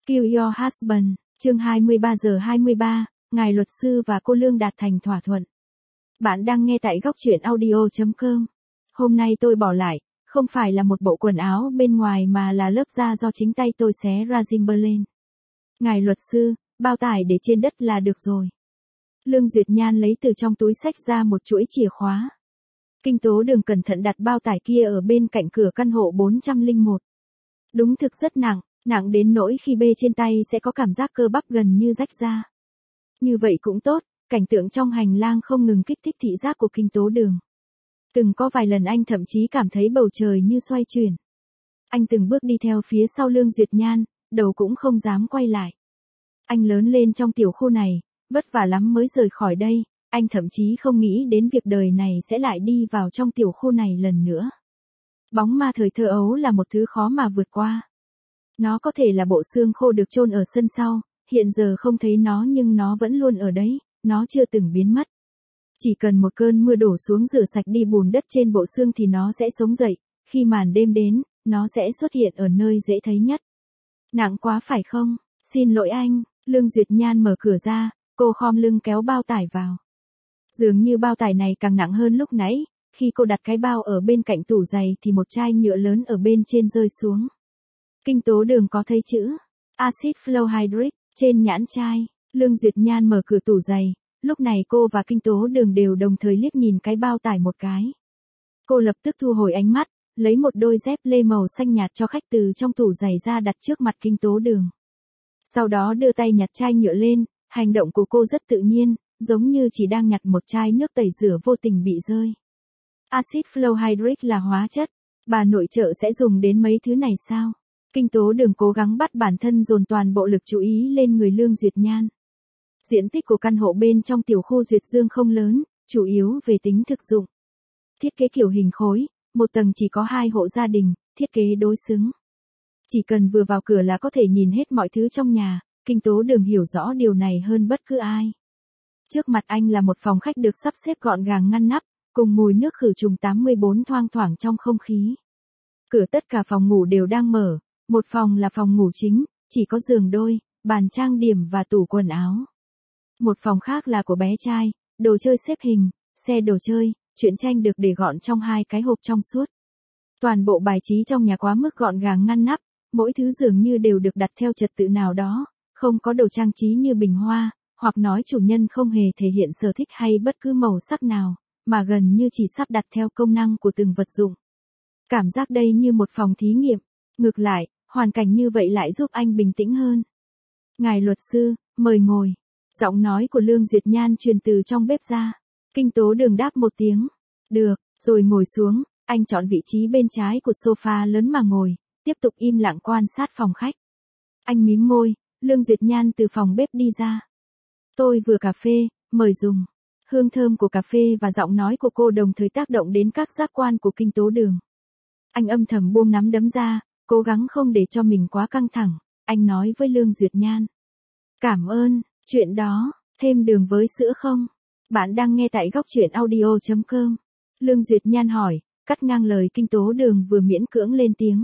Kill Your Husband, chương 23 giờ 23, ngài luật sư và cô Lương đạt thành thỏa thuận. Bạn đang nghe tại góc truyện audio.com. Hôm nay tôi bỏ lại, không phải là một bộ quần áo bên ngoài mà là lớp da do chính tay tôi xé ra Timberland. Ngài luật sư, bao tải để trên đất là được rồi. Lương Duyệt Nhan lấy từ trong túi xách ra một chuỗi chìa khóa. Kinh tố Đường cẩn thận đặt bao tải kia ở bên cạnh cửa căn hộ 401. Đúng thực rất nặng, nặng đến nỗi khi bê trên tay sẽ có cảm giác cơ bắp gần như rách ra. Như vậy cũng tốt, cảnh tượng trong hành lang không ngừng kích thích thị giác của Kinh tố Đường. Từng có vài lần anh thậm chí cảm thấy bầu trời như xoay chuyển. Anh từng bước đi theo phía sau Lương Duyệt Nhan, đầu cũng không dám quay lại. Anh lớn lên trong tiểu khu này, vất vả lắm mới rời khỏi đây, anh thậm chí không nghĩ đến việc đời này sẽ lại đi vào trong tiểu khu này lần nữa. Bóng ma thời thơ ấu là một thứ khó mà vượt qua. Nó có thể là bộ xương khô được chôn ở sân sau, hiện giờ không thấy nó nhưng nó vẫn luôn ở đấy, nó chưa từng biến mất. Chỉ cần một cơn mưa đổ xuống rửa sạch đi bùn đất trên bộ xương thì nó sẽ sống dậy, khi màn đêm đến, nó sẽ xuất hiện ở nơi dễ thấy nhất. Nặng quá phải không? Xin lỗi anh, Lương Duyệt Nhan mở cửa ra, cô khom lưng kéo bao tải vào. Dường như bao tải này càng nặng hơn lúc nãy, khi cô đặt cái bao ở bên cạnh tủ giày thì một chai nhựa lớn ở bên trên rơi xuống. Kinh tố Đường có thấy chữ Acid Fluorhydric trên nhãn chai. Lương Duyệt Nhan mở cửa tủ giày, lúc này cô và Kinh tố Đường đều đồng thời liếc nhìn cái bao tải một cái. Cô lập tức thu hồi ánh mắt, lấy một đôi dép lê màu xanh nhạt cho khách từ trong tủ giày ra đặt trước mặt Kinh tố Đường. Sau đó đưa tay nhặt chai nhựa lên, hành động của cô rất tự nhiên, giống như chỉ đang nhặt một chai nước tẩy rửa vô tình bị rơi. Acid Fluorhydric là hóa chất, bà nội trợ sẽ dùng đến mấy thứ này sao? Kinh tố Đường cố gắng bắt bản thân dồn toàn bộ lực chú ý lên người Lương Duyệt Nhan. Diện tích của căn hộ bên trong tiểu khu Duyệt Dương không lớn, chủ yếu về tính thực dụng. Thiết kế kiểu hình khối, một tầng chỉ có 2 hộ gia đình, thiết kế đối xứng. Chỉ cần vừa vào cửa là có thể nhìn hết mọi thứ trong nhà, Kinh tố Đường hiểu rõ điều này hơn bất cứ ai. Trước mặt anh là một phòng khách được sắp xếp gọn gàng ngăn nắp, cùng mùi nước khử trùng 84 thoang thoảng trong không khí. Cửa tất cả phòng ngủ đều đang mở, một phòng là phòng ngủ chính, chỉ có giường đôi, bàn trang điểm và tủ quần áo. Một phòng khác là của bé trai, đồ chơi xếp hình, xe đồ chơi, truyện tranh được để gọn trong 2 cái hộp trong suốt. Toàn bộ bài trí trong nhà quá mức gọn gàng ngăn nắp, mỗi thứ dường như đều được đặt theo trật tự nào đó, không có đồ trang trí như bình hoa, hoặc nói chủ nhân không hề thể hiện sở thích hay bất cứ màu sắc nào, mà gần như chỉ sắp đặt theo công năng của từng vật dụng. Cảm giác đây như một phòng thí nghiệm, ngược lại, hoàn cảnh như vậy lại giúp anh bình tĩnh hơn. Ngài luật sư, mời ngồi. Giọng nói của Lương Duyệt Nhan truyền từ trong bếp ra. Kinh tố Đường đáp một tiếng. Được, rồi ngồi xuống, anh chọn vị trí bên trái của sofa lớn mà ngồi, tiếp tục im lặng quan sát phòng khách. Anh mím môi, Lương Duyệt Nhan từ phòng bếp đi ra. Tôi vừa cà phê, mời dùng. Hương thơm của cà phê và giọng nói của cô đồng thời tác động đến các giác quan của Kinh tố Đường. Anh âm thầm buông nắm đấm ra, cố gắng không để cho mình quá căng thẳng, anh nói với Lương Duyệt Nhan. Cảm ơn, chuyện đó, thêm đường với sữa không? Bạn đang nghe tại góc truyện audio.com. Lương Duyệt Nhan hỏi, cắt ngang lời Kinh tố Đường vừa miễn cưỡng lên tiếng.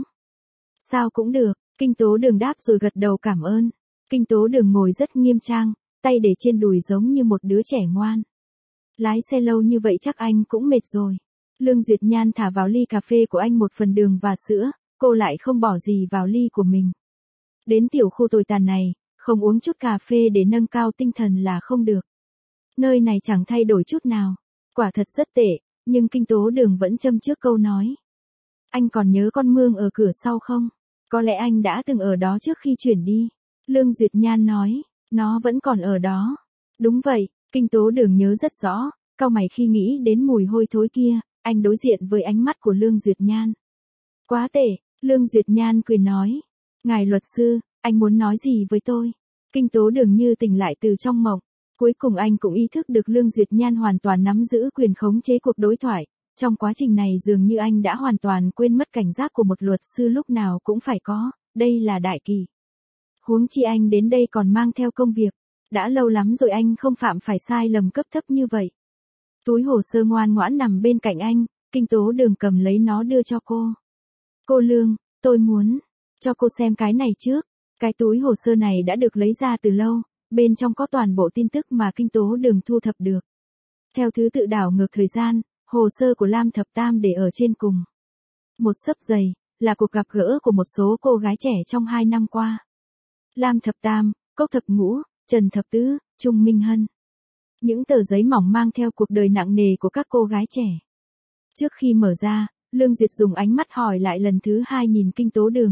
Sao cũng được, Kinh tố Đường đáp rồi gật đầu cảm ơn. Kinh tố Đường ngồi rất nghiêm trang, tay để trên đùi giống như một đứa trẻ ngoan. Lái xe lâu như vậy chắc anh cũng mệt rồi. Lương Duyệt Nhan thả vào ly cà phê của anh 1 phần đường và sữa, cô lại không bỏ gì vào ly của mình. Đến tiểu khu tồi tàn này, không uống chút cà phê để nâng cao tinh thần là không được. Nơi này chẳng thay đổi chút nào, quả thật rất tệ, nhưng Kinh tố Đường vẫn châm trước câu nói. Anh còn nhớ con mương ở cửa sau không? Có lẽ anh đã từng ở đó trước khi chuyển đi. Lương Duyệt Nhan nói, nó vẫn còn ở đó. Đúng vậy, Kinh tố Đường nhớ rất rõ, cau mày khi nghĩ đến mùi hôi thối kia, anh đối diện với ánh mắt của Lương Duyệt Nhan. Quá tệ, Lương Duyệt Nhan cười nói. Ngài luật sư, anh muốn nói gì với tôi? Kinh tố Đường như tỉnh lại từ trong mộng. Cuối cùng anh cũng ý thức được Lương Duyệt Nhan hoàn toàn nắm giữ quyền khống chế cuộc đối thoại. Trong quá trình này dường như anh đã hoàn toàn quên mất cảnh giác của một luật sư lúc nào cũng phải có, đây là đại kỳ. Huống chi anh đến đây còn mang theo công việc. Đã lâu lắm rồi anh không phạm phải sai lầm cấp thấp như vậy. Túi hồ sơ ngoan ngoãn nằm bên cạnh anh, Kinh tố Đường cầm lấy nó đưa cho cô. Cô Lương, tôi muốn cho cô xem cái này trước. Cái túi hồ sơ này đã được lấy ra từ lâu, bên trong có toàn bộ tin tức mà Kinh Tố Đường thu thập được. Theo thứ tự đảo ngược thời gian, hồ sơ của Lam Thập Tam để ở trên cùng. Một xấp dày, là cuộc gặp gỡ của một số cô gái trẻ trong 2 năm qua. Lam Thập Tam, Cốc Thập Ngũ, Trần Thập Tứ, Trung Minh Hân. Những tờ giấy mỏng mang theo cuộc đời nặng nề của các cô gái trẻ. Trước khi mở ra, Lương Duyệt dùng ánh mắt hỏi lại lần thứ 2 nhìn Kinh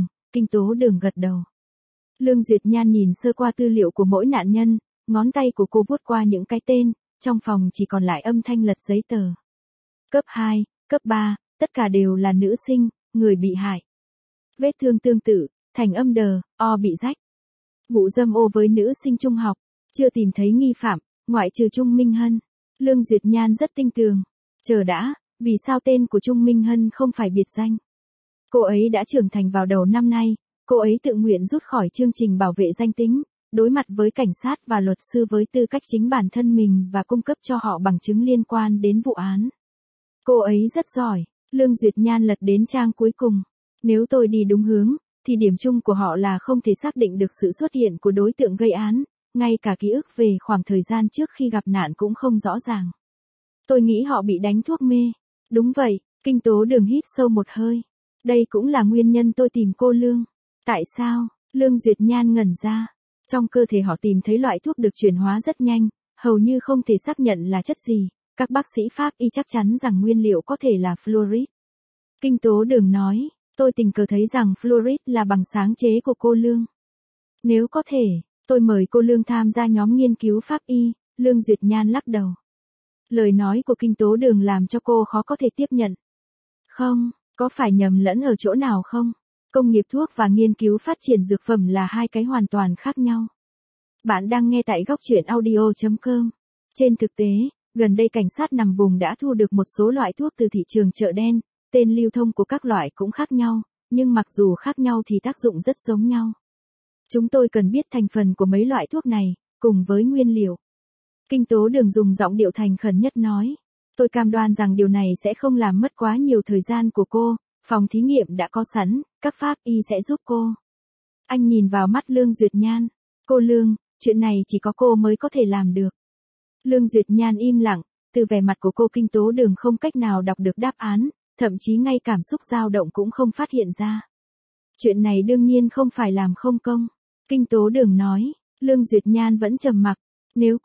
Tố Đường gật đầu. Lương Duyệt Nhan nhìn sơ qua tư liệu của mỗi nạn nhân, ngón tay của cô vuốt qua những cái tên, trong phòng chỉ còn lại âm thanh lật giấy tờ. Cấp 2, cấp 3, tất cả đều là nữ sinh, người bị hại. Vết thương tương tự, thành âm đờ, o bị rách. Vụ dâm ô với nữ sinh trung học, chưa tìm thấy nghi phạm, ngoại trừ Trung Minh Hân. Lương Duyệt Nhan rất tinh tường. Chờ đã, vì sao tên của Trung Minh Hân không phải biệt danh? Cô ấy đã trưởng thành vào đầu năm nay, cô ấy tự nguyện rút khỏi chương trình bảo vệ danh tính, đối mặt với cảnh sát và luật sư với tư cách chính bản thân mình và cung cấp cho họ bằng chứng liên quan đến vụ án. Cô ấy rất giỏi. Lương Duyệt Nhan lật đến trang cuối cùng. Nếu tôi đi đúng hướng, thì điểm chung của họ là không thể xác định được sự xuất hiện của đối tượng gây án, ngay cả ký ức về khoảng thời gian trước khi gặp nạn cũng không rõ ràng. Tôi nghĩ họ bị đánh thuốc mê. Đúng vậy, Kinh Tố Đường hít sâu một hơi. Đây cũng là nguyên nhân tôi tìm cô Lương. Tại sao? Lương Duyệt Nhan ngẩn ra. Trong cơ thể họ tìm thấy loại thuốc được chuyển hóa rất nhanh, hầu như không thể xác nhận là chất gì. Các bác sĩ Pháp y chắc chắn rằng nguyên liệu có thể là fluoride. Kinh Tố Đường nói, tôi tình cờ thấy rằng fluoride là bằng sáng chế của cô Lương. Nếu có thể, tôi mời cô Lương tham gia nhóm nghiên cứu Pháp y. Lương Duyệt Nhan lắc đầu. Lời nói của Kinh Tố Đường làm cho cô khó có thể tiếp nhận. Không, có phải nhầm lẫn ở chỗ nào không? Công nghiệp thuốc và nghiên cứu phát triển dược phẩm là hai cái hoàn toàn khác nhau. Bạn đang nghe tại góc truyện audio.com. Trên thực tế, gần đây cảnh sát nằm vùng đã thu được một số loại thuốc từ thị trường chợ đen, tên lưu thông của các loại cũng khác nhau, nhưng mặc dù khác nhau thì tác dụng rất giống nhau. Chúng tôi cần biết thành phần của mấy loại thuốc này, cùng với nguyên liệu. Kinh Tố Đường dùng giọng điệu thành khẩn nhất nói. Tôi cam đoan rằng điều này sẽ không làm mất quá nhiều thời gian của cô, phòng thí nghiệm đã có sẵn, các pháp y sẽ giúp cô. Anh nhìn vào mắt Lương Duyệt Nhan. Cô Lương, chuyện này chỉ có cô mới có thể làm được. Lương Duyệt Nhan im lặng, từ vẻ mặt của cô Kinh Tố Đường không cách nào đọc được đáp án, thậm chí ngay cảm xúc dao động cũng không phát hiện ra. Chuyện này đương nhiên không phải làm không công. Kinh Tố Đường nói, Lương Duyệt Nhan vẫn trầm mặc. Nếu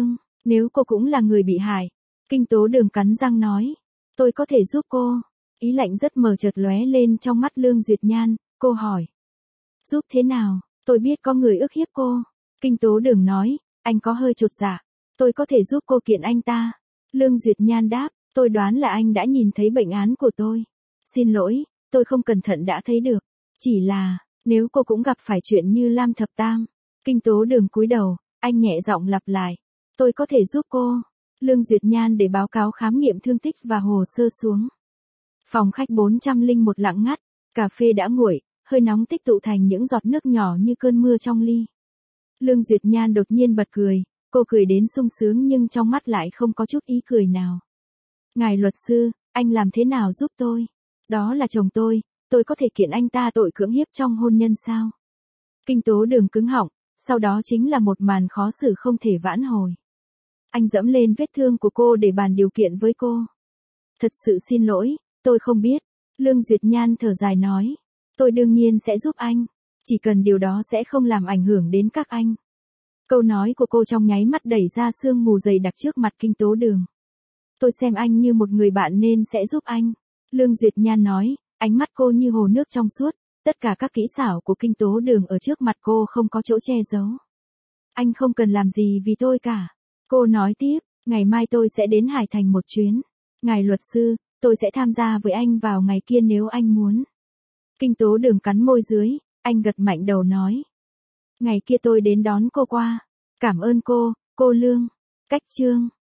cô cũng là người bị hại. Kinh Tố Đường cắn răng nói, tôi có thể giúp cô. Ý lạnh rất mờ chợt lóe lên trong mắt Lương Duyệt Nhan, cô hỏi. Giúp thế nào? Tôi biết có người ức hiếp cô. Kinh Tố Đường nói, anh có hơi chột dạ. Tôi có thể giúp cô kiện anh ta. Lương Duyệt Nhan đáp, tôi đoán là anh đã nhìn thấy bệnh án của tôi. Xin lỗi, tôi không cẩn thận đã thấy được. Chỉ là, nếu cô cũng gặp phải chuyện như Lam Thập Tam. Kinh Tố Đường cúi đầu, anh nhẹ giọng lặp lại. Tôi có thể giúp cô. Lương Duyệt Nhan để báo cáo khám nghiệm thương tích và hồ sơ xuống. Phòng khách 401 lặng ngắt, cà phê đã nguội, hơi nóng tích tụ thành những giọt nước nhỏ như cơn mưa trong ly. Lương Duyệt Nhan đột nhiên bật cười, cô cười đến sung sướng nhưng trong mắt lại không có chút ý cười nào. Ngài luật sư, anh làm thế nào giúp tôi? Đó là chồng tôi có thể kiện anh ta tội cưỡng hiếp trong hôn nhân sao? Kinh Tố Đường cứng họng, sau đó chính là một màn khó xử không thể vãn hồi. Anh dẫm lên vết thương của cô để bàn điều kiện với cô. Thật sự xin lỗi, tôi không biết. Lương Duyệt Nhan thở dài nói. Tôi đương nhiên sẽ giúp anh. Chỉ cần điều đó sẽ không làm ảnh hưởng đến các anh. Câu nói của cô trong nháy mắt đẩy ra sương mù dày đặc trước mặt Kinh Tố Đường. Tôi xem anh như một người bạn nên sẽ giúp anh. Lương Duyệt Nhan nói, ánh mắt cô như hồ nước trong suốt. Tất cả các kỹ xảo của Kinh Tố Đường ở trước mặt cô không có chỗ che giấu. Anh không cần làm gì vì tôi cả. Cô nói tiếp, ngày mai tôi sẽ đến Hải Thành một chuyến. Ngài luật sư, tôi sẽ tham gia với anh vào ngày kia nếu anh muốn. Kinh Tố Đường cắn môi dưới, anh gật mạnh đầu nói. Ngày kia tôi đến đón cô qua. Cảm ơn cô Lương. Cách chương.